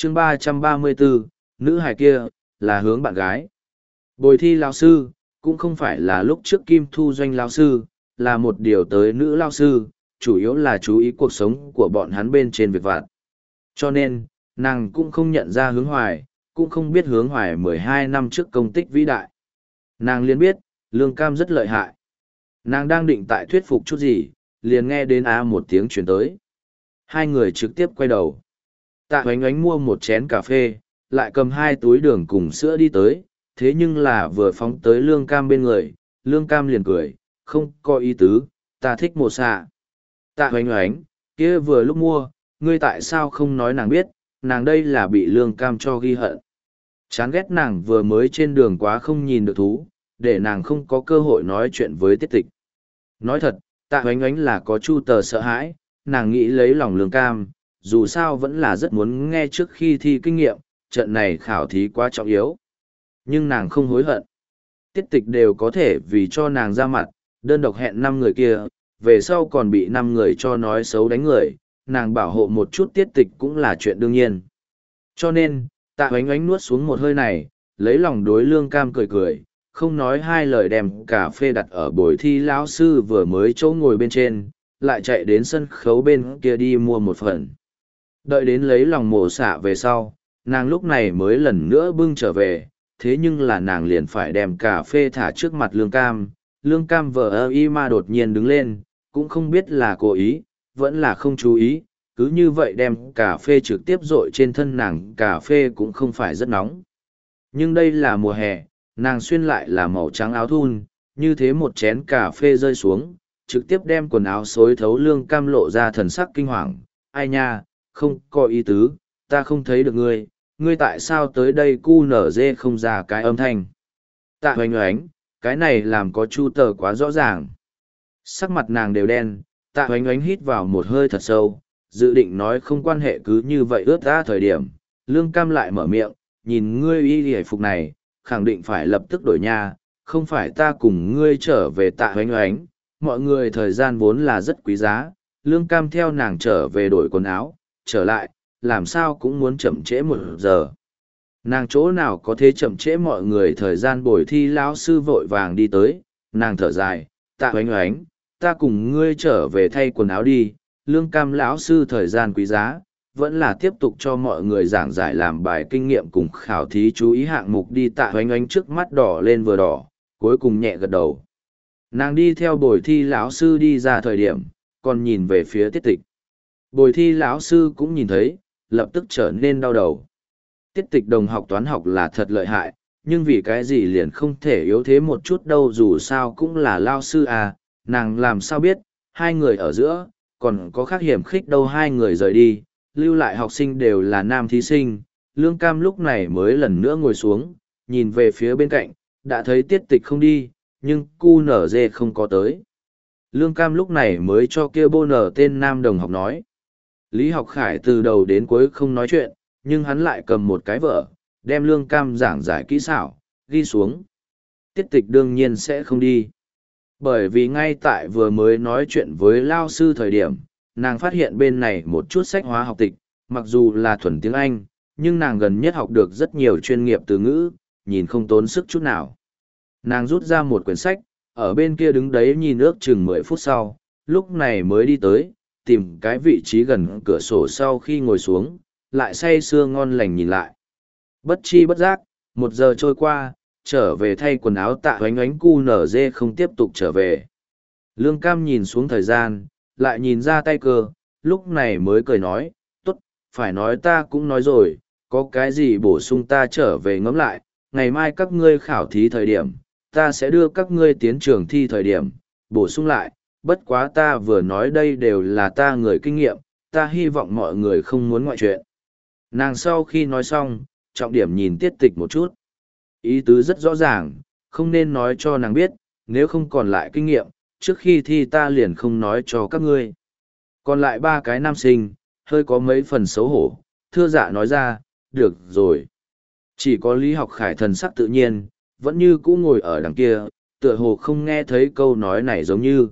chương 334, nữ hài kia, là hướng bạn gái. Bồi thi lao sư, cũng không phải là lúc trước Kim Thu Doanh lao sư, là một điều tới nữ lao sư, chủ yếu là chú ý cuộc sống của bọn hắn bên trên việc vặt. Cho nên, nàng cũng không nhận ra hướng hoài, cũng không biết hướng hoài 12 năm trước công tích vĩ đại. Nàng liền biết, Lương Cam rất lợi hại. Nàng đang định tại thuyết phục chút gì, liền nghe đến một tiếng chuyển tới. Hai người trực tiếp quay đầu. Tạ Hoánh Oánh mua một chén cà phê, lại cầm 2 túi đường cùng sữa đi tới, thế nhưng là vừa phóng tới Lương Cam bên người, Lương Cam liền cười, không có ý tứ, ta thích mồ xạ. Tạ Hoánh Oánh, kia vừa lúc mua, ngươi tại sao không nói nàng biết, nàng đây là bị Lương Cam cho ghi hận. Chán ghét nàng vừa mới trên đường quá không nhìn được thú, để nàng không có cơ hội nói chuyện với Tiết Tịch. Nói thật, Tạ Hoánh Oánh là có chu tờ sợ hãi, nàng nghĩ lấy lòng Lương Cam, dù sao vẫn là rất muốn nghe trước khi thi kinh nghiệm, trận này khảo thí quá trọng yếu. Nhưng nàng không hối hận. Tiết Tịch đều có thể vì cho nàng ra mặt, đơn độc hẹn 5 người kia, về sau còn bị 5 người cho nói xấu đánh người, nàng bảo hộ một chút Tiết Tịch cũng là chuyện đương nhiên. Cho nên, Tạ Hoánh Oánh nuốt xuống một hơi này, lấy lòng đối Lương Cam cười cười, không nói hai lời đem cà phê đặt ở bồi thi lão sư vừa mới chỗ ngồi bên trên, lại chạy đến sân khấu bên kia đi mua một phần. Đợi đến lấy lòng mổ xạ về sau, nàng lúc này mới lần nữa bưng trở về, thế nhưng là nàng liền phải đem cà phê thả trước mặt Lương Cam. Lương Cam vờ ơ y ma đột nhiên đứng lên, cũng không biết là cố ý, vẫn là không chú ý, cứ như vậy đem cà phê trực tiếp rội trên thân nàng. Cà phê cũng không phải rất nóng. Nhưng đây là mùa hè, nàng xuyên lại là màu trắng áo thun, như thế một chén cà phê rơi xuống, trực tiếp đem quần áo xối thấu. Lương Cam lộ ra thần sắc kinh hoàng, ai nha, không có ý tứ, ta không thấy được ngươi, ngươi tại sao tới đây cu nở dê không ra cái âm thanh. Tạ Hoánh Oánh, cái này làm có chu tờ quá rõ ràng. Sắc mặt nàng đều đen, Tạ Hoánh Oánh hít vào một hơi thật sâu, dự định nói không quan hệ cứ như vậy ướt ra thời điểm. Lương Cam lại mở miệng, nhìn ngươi y hề phục này, khẳng định phải lập tức đổi nha, không phải ta cùng ngươi trở về. Tạ Hoánh Oánh, mọi người thời gian vốn là rất quý giá. Lương Cam theo nàng trở về đổi quần áo, trở lại, làm sao cũng muốn chậm trễ 1 giờ. Nàng chỗ nào có thể chậm trễ mọi người thời gian. Bồi thi lão sư vội vàng đi tới, nàng thở dài, Tạ Hoánh Oánh, ta cùng ngươi trở về thay quần áo đi. Lương Cam lão sư thời gian quý giá, vẫn là tiếp tục cho mọi người giảng giải làm bài kinh nghiệm cùng khảo thí chú ý hạng mục đi. Tạ Hoánh Oánh trước mắt đỏ lên vừa đỏ, cuối cùng nhẹ gật đầu. Nàng đi theo bồi thi lão sư đi ra thời điểm, còn nhìn về phía Tiết Tịch. Bồi thi lão sư cũng nhìn thấy, lập tức trở nên đau đầu. Tiết Tịch đồng học toán học là thật lợi hại, nhưng vì cái gì liền không thể yếu thế một chút đâu, dù sao cũng là lao sư à, nàng làm sao biết, hai người ở giữa, còn có khác hiểm khích đâu. Hai người rời đi, lưu lại học sinh đều là nam thí sinh. Lương Cam lúc này mới lần nữa ngồi xuống, nhìn về phía bên cạnh, đã thấy Tiết Tịch không đi, nhưng cu nở dê không có tới. Lương Cam lúc này mới cho kia bô nở tên nam đồng học nói. Lý Học Khải từ đầu đến cuối không nói chuyện, nhưng hắn lại cầm một cái vở, đem Lương Cam giảng giải kỹ xảo, ghi xuống. Tiết Tịch đương nhiên sẽ không đi. Bởi vì ngay tại vừa mới nói chuyện với lao sư thời điểm, nàng phát hiện bên này một chút sách hóa học tịch, mặc dù là thuần tiếng Anh, nhưng nàng gần nhất học được rất nhiều chuyên nghiệp từ ngữ, nhìn không tốn sức chút nào. Nàng rút ra một quyển sách, ở bên kia đứng đấy nhìn ước chừng 10 phút sau, lúc này mới đi tới, tìm cái vị trí gần cửa sổ. Sau khi ngồi xuống, lại say sưa ngon lành nhìn lại. Bất chi bất giác, 1 giờ trôi qua, trở về thay quần áo. Tạ Hoánh Oánh cu nở dê không tiếp tục trở về. Lương Cam nhìn xuống thời gian, lại nhìn ra tay cơ, lúc này mới cười nói, tốt, phải nói ta cũng nói rồi, có cái gì bổ sung ta trở về ngẫm lại, ngày mai các ngươi khảo thí thời điểm, ta sẽ đưa các ngươi tiến trường thi thời điểm, bổ sung lại, bất quá ta vừa nói đây đều là ta người kinh nghiệm, ta hy vọng mọi người không muốn ngoại chuyện. Nàng sau khi nói xong, trọng điểm nhìn Tiết Tịch một chút. Ý tứ rất rõ ràng, không nên nói cho nàng biết, nếu không còn lại kinh nghiệm, trước khi thi ta liền không nói cho các ngươi. Còn lại 3 cái nam sinh, hơi có mấy phần xấu hổ, thưa dạ nói ra, được rồi. Chỉ có Lý Học Khải thần sắc tự nhiên, vẫn như cũ ngồi ở đằng kia, tựa hồ không nghe thấy câu nói này giống như.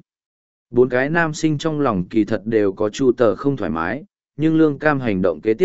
4 cái nam sinh trong lòng kỳ thật đều có chu tờ không thoải mái, nhưng Lương Cam hành động kế tiếp,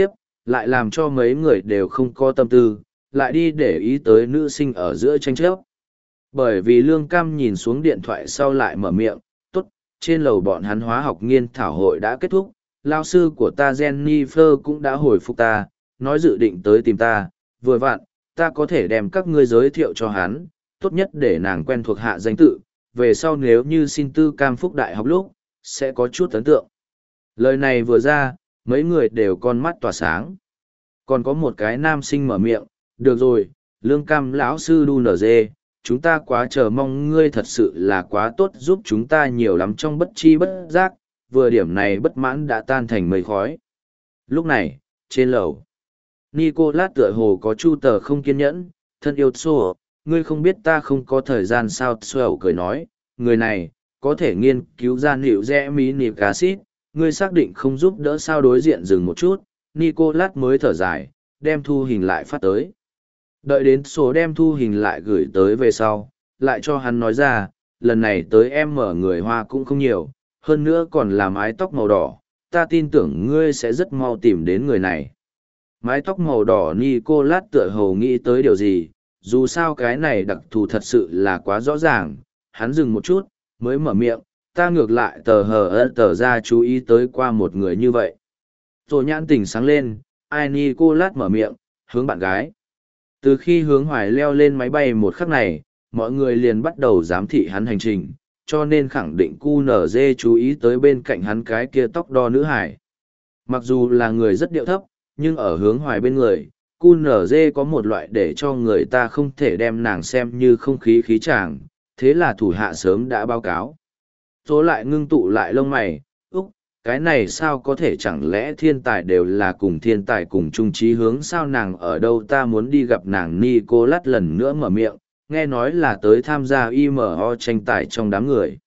lại làm cho mấy người đều không có tâm tư, lại đi để ý tới nữ sinh ở giữa tranh chấp. Bởi vì Lương Cam nhìn xuống điện thoại sau lại mở miệng, tốt, trên lầu bọn hắn hóa học nghiên thảo hội đã kết thúc, lao sư của ta Jennifer cũng đã hồi phục ta, nói dự định tới tìm ta, vừa vặn, ta có thể đem các ngươi giới thiệu cho hắn, tốt nhất để nàng quen thuộc hạ danh tự, về sau nếu như xin tư cam phúc đại học lúc, sẽ có chút ấn tượng. Lời này vừa ra, mấy người đều con mắt tỏa sáng. Còn có một cái nam sinh mở miệng, được rồi, Lương Cam lão sư đu nở dê, chúng ta quá chờ mong ngươi thật sự là quá tốt giúp chúng ta nhiều lắm trong bất chi bất giác, vừa điểm này bất mãn đã tan thành mây khói. Lúc này, trên lầu, Nicolas tựa hồ có chu tờ không kiên nhẫn, thân yêu xô, ngươi không biết ta không có thời gian sao xô cười nói, người này, có thể nghiên cứu ra liệu rẽ mí nịp acid, ngươi xác định không giúp đỡ sao đối diện dừng một chút, Nicolas mới thở dài, đem thu hình lại phát tới. Đợi đến số đem thu hình lại gửi tới về sau, lại cho hắn nói ra, lần này tới em mở người Hoa cũng không nhiều, hơn nữa còn là mái tóc màu đỏ, ta tin tưởng ngươi sẽ rất mau tìm đến người này. Mái tóc màu đỏ Nicolas tựa hồ nghĩ tới điều gì, dù sao cái này đặc thù thật sự là quá rõ ràng, hắn dừng một chút, mới mở miệng, ta ngược lại tờ ra chú ý tới qua một người như vậy. Rồi nhãn tỉnh sáng lên, ai Nicolas mở miệng, hướng bạn gái. Từ khi hướng hoài leo lên máy bay một khắc này, mọi người liền bắt đầu giám thị hắn hành trình, cho nên khẳng định QNZ chú ý tới bên cạnh hắn cái kia tóc đo nữ hải. Mặc dù là người rất điệu thấp, nhưng ở hướng hoài bên người, QNZ có một loại để cho người ta không thể đem nàng xem như không khí khí tràng, thế là thủ hạ sớm đã báo cáo. Số lại ngưng tụ lại lông mày, cái này sao có thể chẳng lẽ thiên tài đều là cùng thiên tài cùng chung chí hướng sao nàng ở đâu ta muốn đi gặp nàng Nicolas lần nữa mở miệng, nghe nói là tới tham gia IMO tranh tài trong đám người.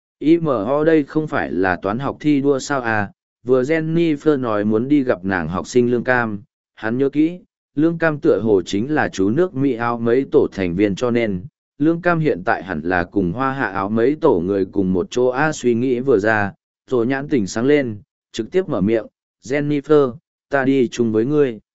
IMO đây không phải là toán học thi đua sao à, vừa Jennifer nói muốn đi gặp nàng học sinh Lương Cam, hắn nhớ kỹ, Lương Cam tựa hồ chính là chú nước Mỹ áo mấy tổ thành viên cho nên, Lương Cam hiện tại hẳn là cùng hoa hạ áo mấy tổ người cùng một chỗ suy nghĩ vừa ra. Rồi nhãn tỉnh sáng lên, trực tiếp mở miệng, Jennifer, ta đi chung với ngươi.